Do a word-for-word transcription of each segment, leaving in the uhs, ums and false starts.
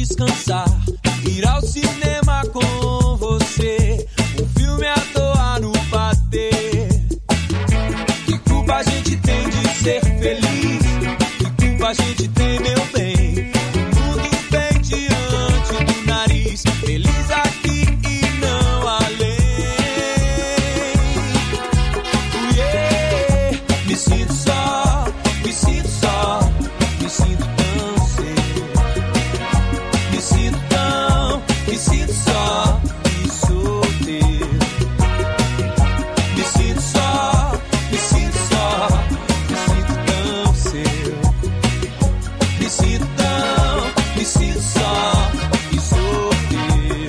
descansar, ir ao cinema com você, um filme à toa no patê. Que culpa a gente tem de ser feliz? Que culpa a gente tem, meu bem? O mundo vem diante do nariz, feliz aqui e não além. Yeah. Me sinto só, me sinto só, me sinto tão seu. Me sinto tão, me sinto só e solteiro. Me sinto só, me sinto só, me sinto tão seu. Me sinto tão, me sinto só e solteiro.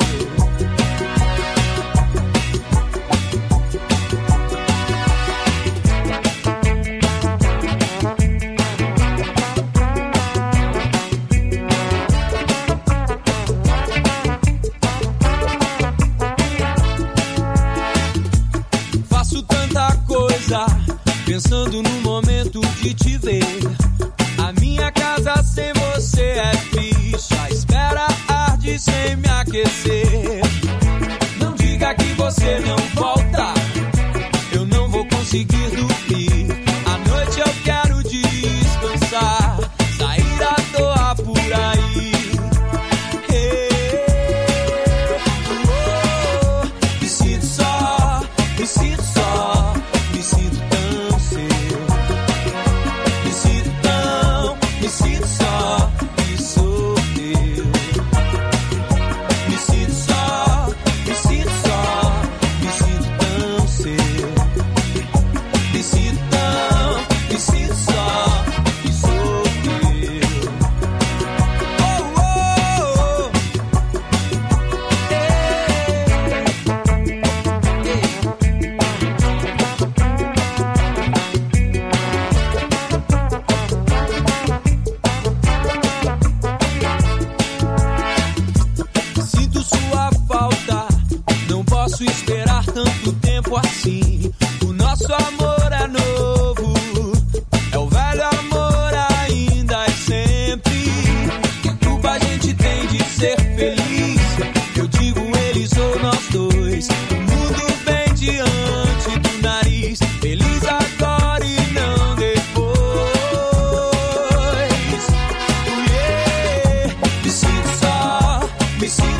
Faço tanta coisa, pensando no momento de te ver. A minha casa sem você é triste, a espera arde sem me aquecer. Não diga que você não volta, eu não vou conseguir dormir. À noite eu quero descansar, sair à toa por aí. Hey, oh, me sinto só, me sinto só, me sinto tão seu. Me sinto tão, me sinto só e solteiro. Me sinto só, me sinto só, me sinto tão seu. Me sinto tão, me sinto só e solteiro. Oh, oh, oh. Sinto sua falta, não posso esperar tanto tempo assim. O nosso amor é novo, é o velho amor ainda e sempre. Que culpa a gente tem de ser feliz? Eu digo eles ou nós dois. O mundo vem diante do nariz, feliz agora e não depois. Yeah. Me sinto só, me sinto